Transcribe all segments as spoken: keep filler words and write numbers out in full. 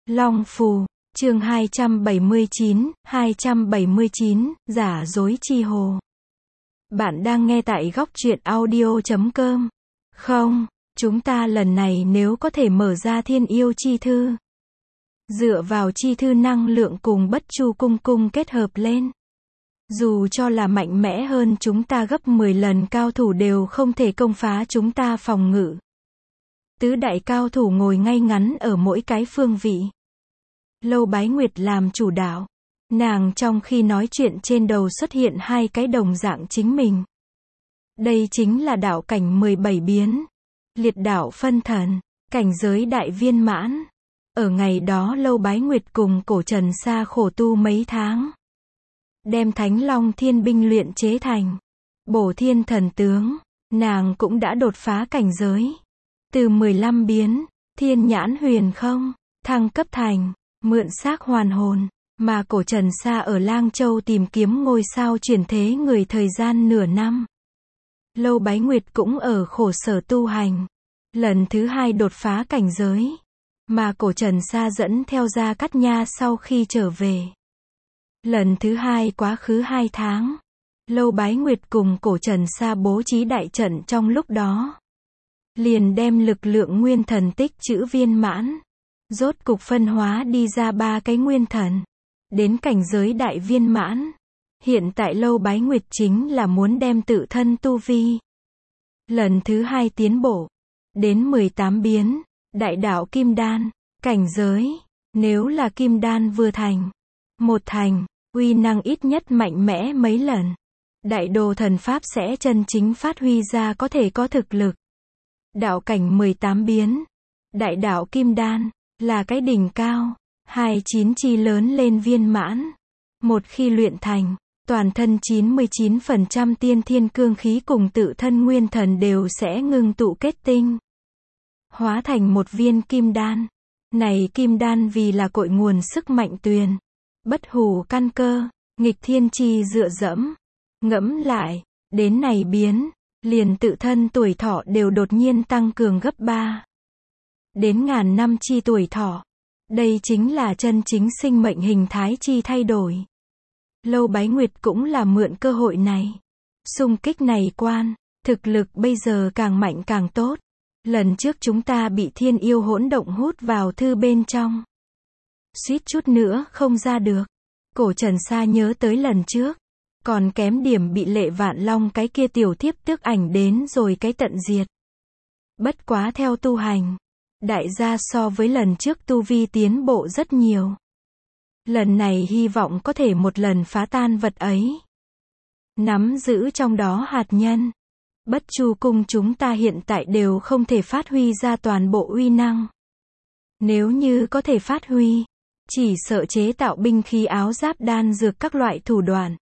Long Phù, chương hai trăm bảy mươi chín, hai trăm bảy mươi chín, giả dối chi hồ. Bạn đang nghe tại góc truyện audio chấm com. Không, chúng ta lần này nếu có thể mở ra thiên yêu chi thư. Dựa vào chi thư năng lượng cùng bất chu cung cung kết hợp lên. Dù cho là mạnh mẽ hơn chúng ta gấp mười lần cao thủ đều không thể công phá chúng ta phòng ngự. Tứ đại cao thủ ngồi ngay ngắn ở mỗi cái phương vị. Lâu Bái Nguyệt làm chủ đạo. Nàng trong khi nói chuyện trên đầu xuất hiện hai cái đồng dạng chính mình. Đây chính là đạo cảnh mười bảy biến. Liệt đạo phân thần, cảnh giới đại viên mãn. Ở ngày đó Lâu Bái Nguyệt cùng Cổ Trần Sa khổ tu mấy tháng. Đem Thánh Long Thiên binh luyện chế thành Bổ Thiên Thần Tướng. Nàng cũng đã đột phá cảnh giới. Từ mười lăm biến, Thiên Nhãn Huyền Không, thăng cấp thành Mượn Xác Hoàn Hồn, mà Cổ Trần Sa ở Lang Châu tìm kiếm ngôi sao chuyển thế người thời gian nửa năm. Lâu Bái Nguyệt cũng ở khổ sở tu hành. Lần thứ hai đột phá cảnh giới, mà Cổ Trần Sa dẫn theo Gia Cát Nha sau khi trở về. Lần thứ hai quá khứ hai tháng, Lâu Bái Nguyệt cùng Cổ Trần Sa bố trí đại trận trong lúc đó. Liền đem lực lượng nguyên thần tích trữ viên mãn. Rốt cục phân hóa đi ra ba cái nguyên thần. Đến cảnh giới đại viên mãn. Hiện tại Lâu Bái Nguyệt chính là muốn đem tự thân tu vi. Lần thứ hai tiến bộ. Đến mười tám biến. Đại đạo Kim Đan. Cảnh giới. Nếu là Kim Đan vừa thành. Một thành. Uy năng ít nhất mạnh mẽ mấy lần. Đại đồ thần pháp sẽ chân chính phát huy ra có thể có thực lực. Đạo cảnh mười tám biến. Đại đạo Kim Đan. Là cái đỉnh cao. Hai chín chi lớn lên viên mãn. Một khi luyện thành. Toàn thân chín mươi chín phần trăm tiên thiên cương khí cùng tự thân nguyên thần đều sẽ ngưng tụ kết tinh. Hóa thành một viên kim đan. Này kim đan vì là cội nguồn sức mạnh tuyền. Bất hủ căn cơ. Nghịch thiên chi dựa dẫm. Ngẫm lại. Đến này biến. Liền tự thân tuổi thọ đều đột nhiên tăng cường gấp ba. Đến ngàn năm chi tuổi thọ. Đây chính là chân chính sinh mệnh hình thái chi thay đổi. Lâu Bái Nguyệt cũng là mượn cơ hội này. Xung kích này quan. Thực lực bây giờ càng mạnh càng tốt. Lần trước chúng ta bị thiên yêu hỗn động hút vào thư bên trong. Suýt chút nữa không ra được. Cổ Trần Sa nhớ tới lần trước. Còn kém điểm bị Lệ Vạn Long cái kia tiểu thiếp tước ảnh đến rồi cái tận diệt. Bất quá theo tu hành. Đại gia so với lần trước tu vi tiến bộ rất nhiều. Lần này hy vọng có thể một lần phá tan vật ấy. Nắm giữ trong đó hạt nhân. Bất chu cung chúng ta hiện tại đều không thể phát huy ra toàn bộ uy năng. Nếu như có thể phát huy, chỉ sợ chế tạo binh khí áo giáp đan dược các loại thủ đoạn.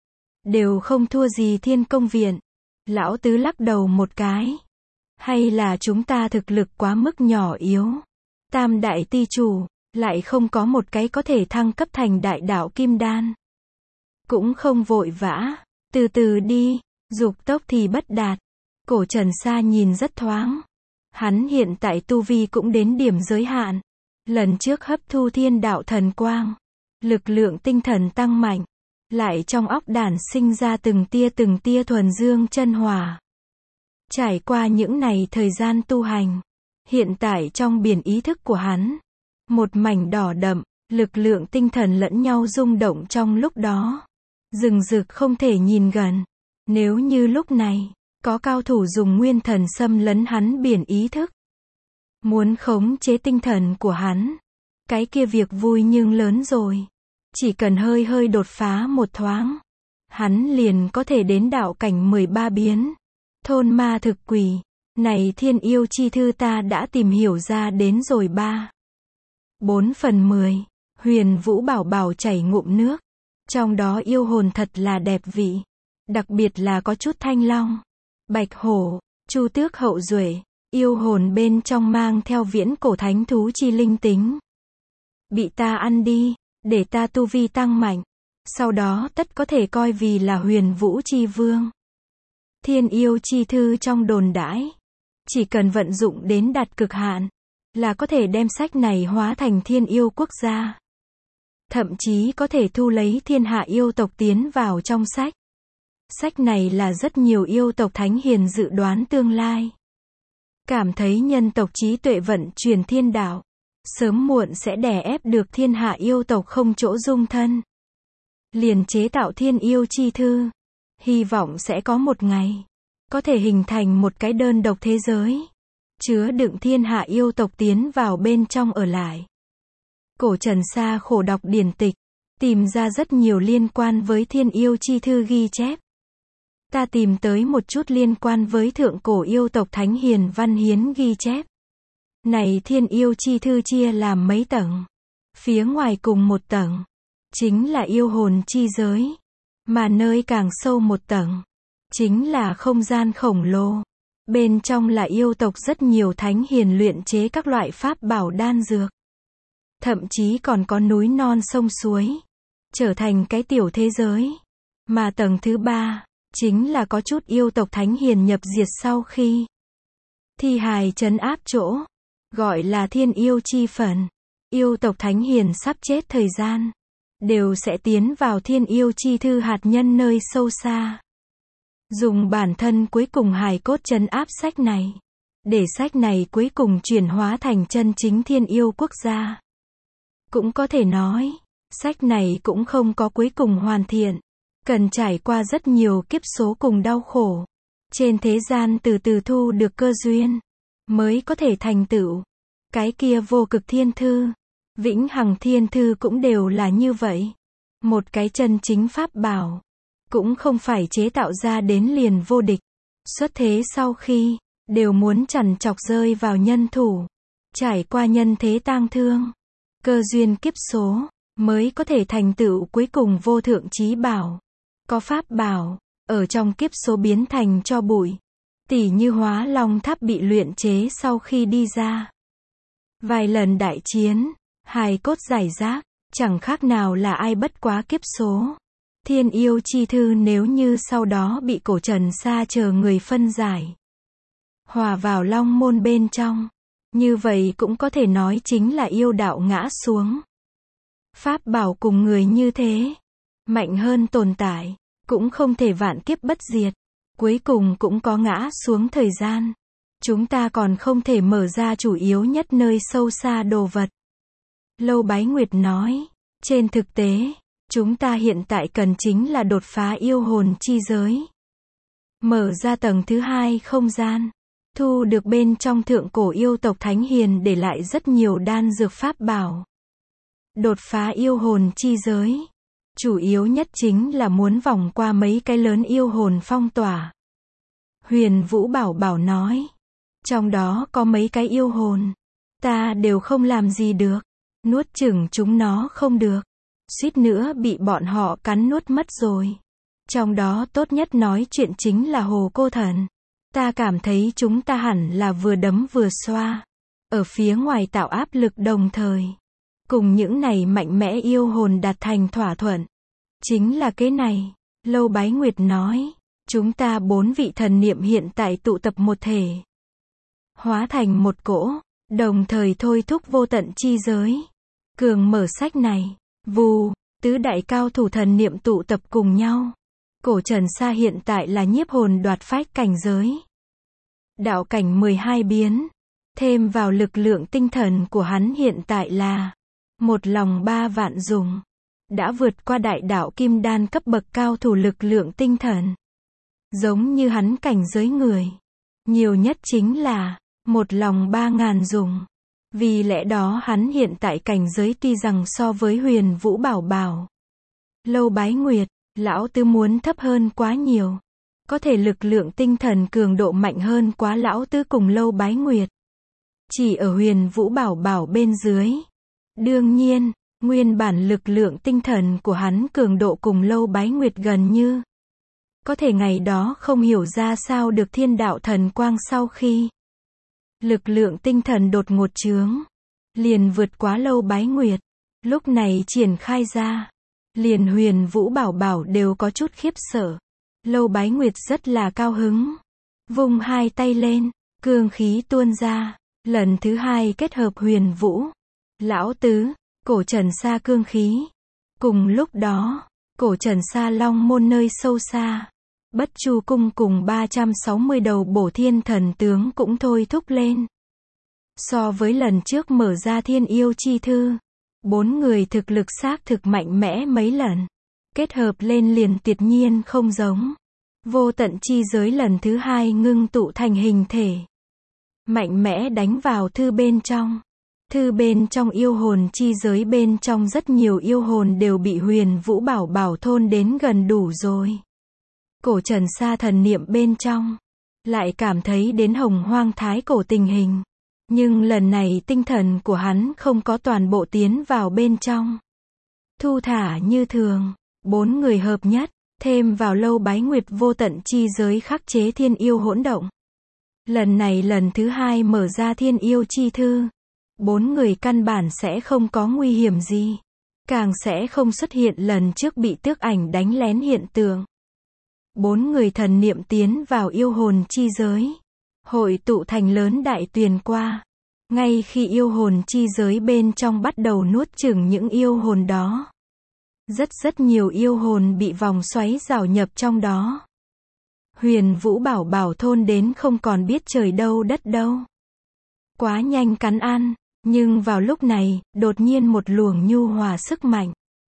Đều không thua gì Thiên Công Viện. Lão Tứ lắc đầu một cái. Hay là chúng ta thực lực quá mức nhỏ yếu. Tam đại ti chủ, lại không có một cái có thể thăng cấp thành đại đạo Kim Đan. Cũng không vội vã, từ từ đi, dục tốc thì bất đạt. Cổ Trần Sa nhìn rất thoáng. Hắn hiện tại tu vi cũng đến điểm giới hạn. Lần trước hấp thu thiên đạo thần quang. Lực lượng tinh thần tăng mạnh. Lại trong óc đản sinh ra từng tia từng tia thuần dương chân hỏa. Trải qua những này thời gian tu hành. Hiện tại trong biển ý thức của hắn. Một mảnh đỏ đậm, lực lượng tinh thần lẫn nhau rung động trong lúc đó. Rừng rực không thể nhìn gần. Nếu như lúc này, có cao thủ dùng nguyên thần xâm lấn hắn biển ý thức. Muốn khống chế tinh thần của hắn. Cái kia việc vui nhưng lớn rồi. Chỉ cần hơi hơi đột phá một thoáng. Hắn liền có thể đến đạo cảnh mười ba biến. Thôn ma thực quỷ. Này thiên yêu chi thư ta đã tìm hiểu ra đến rồi ba. Bốn phần mười. Huyền Vũ Bảo Bảo chảy ngụm nước. Trong đó yêu hồn thật là đẹp vị. Đặc biệt là có chút thanh long. Bạch hổ. Chu tước hậu duệ. Yêu hồn bên trong mang theo viễn cổ thánh thú chi linh tính. Bị ta ăn đi. Để ta tu vi tăng mạnh. Sau đó tất có thể coi vì là huyền vũ chi vương. Thiên yêu chi thư trong đồn đãi. Chỉ cần vận dụng đến đạt cực hạn. là có thể đem sách này hóa thành thiên yêu quốc gia. Thậm chí có thể thu lấy thiên hạ yêu tộc tiến vào trong sách. Sách này là rất nhiều yêu tộc thánh hiền dự đoán tương lai. Cảm thấy nhân tộc trí tuệ vận chuyển thiên đạo, sớm muộn sẽ đè ép được thiên hạ yêu tộc không chỗ dung thân. Liền chế tạo thiên yêu chi thư. Hy vọng sẽ có một ngày, có thể hình thành một cái đơn độc thế giới, chứa đựng thiên hạ yêu tộc tiến vào bên trong ở lại. Cổ Trần Sa khổ đọc điển tịch, tìm ra rất nhiều liên quan với thiên yêu chi thư ghi chép. Ta tìm tới một chút liên quan với thượng cổ yêu tộc thánh hiền văn hiến ghi chép. Này thiên yêu chi thư chia làm mấy tầng. Phía ngoài cùng một tầng, chính là yêu hồn chi giới. Mà nơi càng sâu một tầng, chính là không gian khổng lồ. Bên trong là yêu tộc rất nhiều thánh hiền luyện chế các loại pháp bảo đan dược. Thậm chí còn có núi non sông suối. Trở thành cái tiểu thế giới. Mà tầng thứ ba, chính là có chút yêu tộc thánh hiền nhập diệt sau khi thi hài trấn áp chỗ. Gọi là thiên yêu chi phần. Yêu tộc thánh hiền sắp chết thời gian, đều sẽ tiến vào thiên yêu chi thư hạt nhân nơi sâu xa. Dùng bản thân cuối cùng hài cốt trấn áp sách này. Để sách này cuối cùng chuyển hóa thành chân chính thiên yêu quốc gia. Cũng có thể nói, sách này cũng không có cuối cùng hoàn thiện. Cần trải qua rất nhiều kiếp số cùng đau khổ. Trên thế gian từ từ thu được cơ duyên, mới có thể thành tựu. Cái kia vô cực thiên thư, vĩnh hằng thiên thư cũng đều là như vậy. Một cái chân chính pháp bảo, cũng không phải chế tạo ra đến liền vô địch. Xuất thế sau khi, đều muốn chằn chọc rơi vào nhân thủ. Trải qua nhân thế tang thương, cơ duyên kiếp số, mới có thể thành tựu cuối cùng vô thượng chí bảo. Có pháp bảo, ở trong kiếp số biến thành cho bụi. Tỉ như Hóa Long Tháp bị luyện chế sau khi đi ra. Vài lần đại chiến, hài cốt rải rác, chẳng khác nào là ai bất quá kiếp số. Thiên yêu chi thư nếu như sau đó bị Cổ Trần Sa chờ người phân giải, hòa vào long môn bên trong, như vậy cũng có thể nói chính là yêu đạo ngã xuống. Pháp bảo cùng người như thế, mạnh hơn tồn tại, cũng không thể vạn kiếp bất diệt, cuối cùng cũng có ngã xuống thời gian. Chúng ta còn không thể mở ra chủ yếu nhất nơi sâu xa đồ vật. Lâu Bái Nguyệt nói, trên thực tế, chúng ta hiện tại cần chính là đột phá yêu hồn chi giới. Mở ra tầng thứ hai không gian, thu được bên trong thượng cổ yêu tộc thánh hiền để lại rất nhiều đan dược pháp bảo. Đột phá yêu hồn chi giới, chủ yếu nhất chính là muốn vòng qua mấy cái lớn yêu hồn phong tỏa. Huyền Vũ Bảo Bảo nói, trong đó có mấy cái yêu hồn, ta đều không làm gì được, nuốt chửng chúng nó không được, suýt nữa bị bọn họ cắn nuốt mất rồi. Trong đó tốt nhất nói chuyện chính là Hồ Cô Thần. Ta cảm thấy chúng ta hẳn là vừa đấm vừa xoa, ở phía ngoài tạo áp lực đồng thời, cùng những này mạnh mẽ yêu hồn đạt thành thỏa thuận. Chính là cái này, Lâu Bái Nguyệt nói, chúng ta bốn vị thần niệm hiện tại tụ tập một thể, hóa thành một cỗ, đồng thời thôi thúc vô tận chi giới. Cường mở sách này, vù, tứ đại cao thủ thần niệm tụ tập cùng nhau. Cổ Trần Sa hiện tại là nhiếp hồn đoạt phách cảnh giới. Đạo cảnh mười hai biến, thêm vào lực lượng tinh thần của hắn hiện tại là một lòng ba vạn dùng. Đã vượt qua đại đạo kim đan cấp bậc cao thủ lực lượng tinh thần. Giống như hắn cảnh giới người, nhiều nhất chính là một lòng ba ngàn dùng. Vì lẽ đó hắn hiện tại cảnh giới tuy rằng so với Huyền Vũ Bảo Bảo, Lâu Bái Nguyệt, lão tứ muốn thấp hơn quá nhiều. Có thể lực lượng tinh thần cường độ mạnh hơn quá lão tứ cùng Lâu Bái Nguyệt. Chỉ ở Huyền Vũ Bảo Bảo bên dưới. Đương nhiên, nguyên bản lực lượng tinh thần của hắn cường độ cùng Lâu Bái Nguyệt gần như. Có thể ngày đó không hiểu ra sao được thiên đạo thần quang sau khi lực lượng tinh thần đột ngột chướng, liền vượt quá Lâu Bái Nguyệt. Lúc này triển khai ra, liền Huyền Vũ Bảo Bảo đều có chút khiếp sợ. Lâu Bái Nguyệt rất là cao hứng, vung hai tay lên, cương khí tuôn ra, Lần thứ hai kết hợp huyền vũ, lão tứ, cổ trần sa cương khí. Cùng lúc đó, cổ trần sa long môn nơi sâu xa, Bất Chu cung cùng ba trăm sáu mươi đầu bổ thiên thần tướng cũng thôi thúc lên. So với lần trước mở ra thiên yêu chi thư, bốn người thực lực xác thực mạnh mẽ mấy lần. Kết hợp lên liền tuyệt nhiên không giống. Vô tận chi giới lần thứ hai ngưng tụ thành hình thể. Mạnh mẽ đánh vào thư bên trong. Thư bên trong yêu hồn chi giới bên trong rất nhiều yêu hồn đều bị huyền vũ bảo bảo thôn đến gần đủ rồi. Cổ trần sa thần niệm bên trong, lại cảm thấy đến hồng hoang thái cổ tình hình. Nhưng lần này tinh thần của hắn không có toàn bộ tiến vào bên trong. Thu thả như thường, bốn người hợp nhất, thêm vào lâu bái nguyệt vô tận chi giới khắc chế thiên yêu hỗn động. Lần này lần thứ hai mở ra thiên yêu chi thư. Bốn người căn bản sẽ không có nguy hiểm gì. Càng sẽ không xuất hiện lần trước bị tước ảnh đánh lén hiện tượng. Bốn người thần niệm tiến vào yêu hồn chi giới. Hội tụ thành lớn đại tuyền qua. Ngay khi yêu hồn chi giới bên trong bắt đầu nuốt chửng những yêu hồn đó. Rất rất nhiều yêu hồn bị vòng xoáy rào nhập trong đó. Huyền vũ bảo bảo thôn đến không còn biết trời đâu đất đâu. Quá nhanh cắn ăn. Nhưng vào lúc này, đột nhiên một luồng nhu hòa sức mạnh.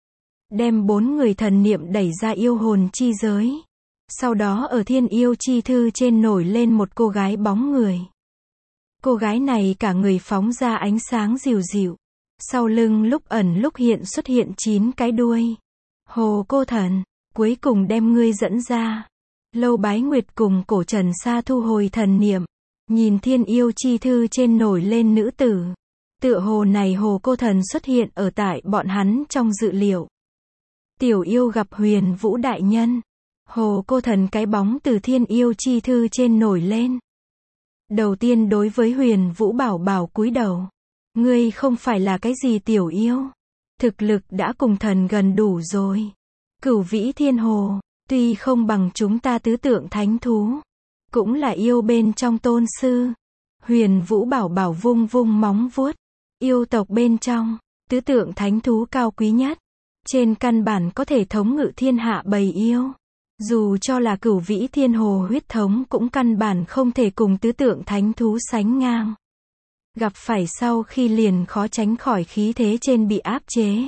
Đem bốn người thần niệm đẩy ra yêu hồn chi giới. Sau đó ở thiên yêu chi thư trên nổi lên một cô gái bóng người. Cô gái này cả người phóng ra ánh sáng dịu dịu. Sau lưng lúc ẩn lúc hiện xuất hiện chín cái đuôi. Hồ cô thần, cuối cùng đem ngươi dẫn ra. Lâu bái nguyệt cùng cổ trần sa thu hồi thần niệm. Nhìn thiên yêu chi thư trên nổi lên nữ tử. Tựa hồ này hồ cô thần xuất hiện ở tại bọn hắn trong dự liệu. Tiểu yêu gặp huyền vũ đại nhân. Hồ cô thần cái bóng từ thiên yêu chi thư trên nổi lên. Đầu tiên đối với huyền vũ bảo bảo cúi đầu. Ngươi không phải là cái gì tiểu yêu. Thực lực đã cùng thần gần đủ rồi. Cửu vĩ thiên hồ, tuy không bằng chúng ta tứ tượng thánh thú. Cũng là yêu bên trong tôn sư. Huyền vũ bảo bảo vung vung móng vuốt. Yêu tộc bên trong, tứ tượng thánh thú cao quý nhất. Trên căn bản có thể thống ngự thiên hạ bầy yêu. Dù cho là cửu vĩ thiên hồ huyết thống cũng căn bản không thể cùng tứ tượng thánh thú sánh ngang. Gặp phải sau khi liền khó tránh khỏi khí thế trên bị áp chế.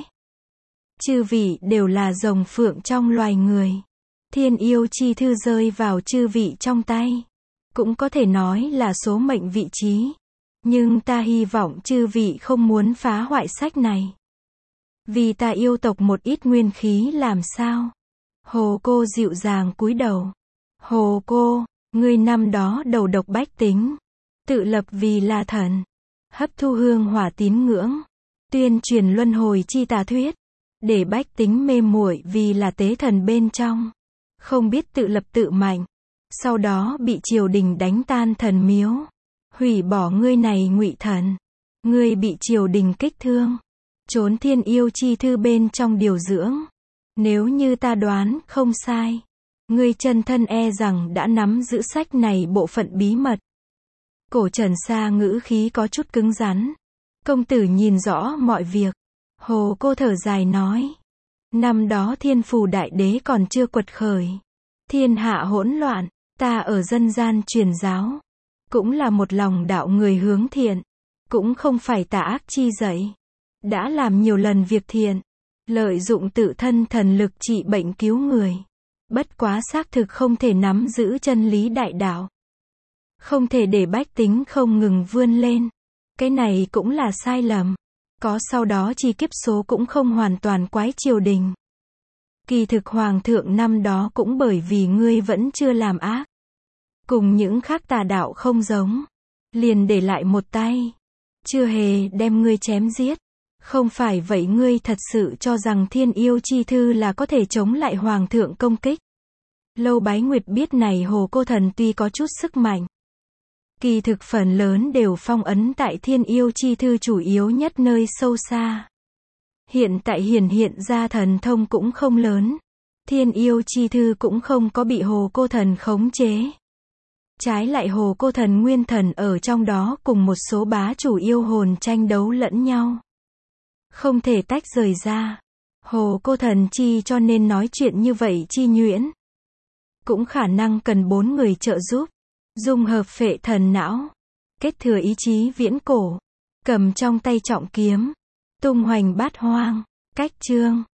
Chư vị đều là rồng phượng trong loài người. Thiên yêu chi thư rơi vào chư vị trong tay. Cũng có thể nói là số mệnh vị trí. Nhưng ta hy vọng chư vị không muốn phá hoại sách này. Vì ta yêu tộc một ít nguyên khí làm sao? Hồ cô dịu dàng cúi đầu. Hồ cô, ngươi năm đó đầu độc bách tính. Tự lập vì là thần. Hấp thu hương hỏa tín ngưỡng. Tuyên truyền luân hồi chi tà thuyết. Để bách tính mê muội vì là tế thần bên trong. Không biết tự lập tự mạnh. Sau đó bị triều đình đánh tan thần miếu. Hủy bỏ ngươi này ngụy thần. Ngươi bị triều đình kích thương. Trốn thiên yêu chi thư bên trong điều dưỡng. Nếu như ta đoán không sai. Ngươi chân thân e rằng đã nắm giữ sách này bộ phận bí mật. Cổ trần sa ngữ khí có chút cứng rắn. Công tử nhìn rõ mọi việc. Hồ cô thở dài nói. Năm đó thiên phù đại đế còn chưa quật khởi. Thiên hạ hỗn loạn. Ta ở dân gian truyền giáo. Cũng là một lòng đạo người hướng thiện. Cũng không phải tà ác chi dậy. Đã làm nhiều lần việc thiện. Lợi dụng tự thân thần lực trị bệnh cứu người. Bất quá xác thực không thể nắm giữ chân lý đại đạo. Không thể để bách tính không ngừng vươn lên. Cái này cũng là sai lầm. Có sau đó chi kiếp số cũng không hoàn toàn quái triều đình. Kỳ thực hoàng thượng năm đó cũng bởi vì ngươi vẫn chưa làm ác. Cùng những khác tà đạo không giống. Liền để lại một tay. Chưa hề đem ngươi chém giết. Không phải vậy ngươi thật sự cho rằng thiên yêu chi thư là có thể chống lại hoàng thượng công kích. Lâu bái nguyệt biết này hồ cô thần tuy có chút sức mạnh. Kỳ thực phần lớn đều phong ấn tại thiên yêu chi thư chủ yếu nhất nơi sâu xa. Hiện tại hiển hiện ra thần thông cũng không lớn. Thiên yêu chi thư cũng không có bị hồ cô thần khống chế. Trái lại Hồ Cô Thần Nguyên Thần ở trong đó cùng một số bá chủ yêu hồn tranh đấu lẫn nhau. Không thể tách rời ra. Hồ Cô Thần chi cho nên nói chuyện như vậy chi nhuyễn. Cũng khả năng cần bốn người trợ giúp. Dung hợp phệ thần não. Kết thừa ý chí viễn cổ. Cầm trong tay trọng kiếm. Tung hoành bát hoang. Cách chương.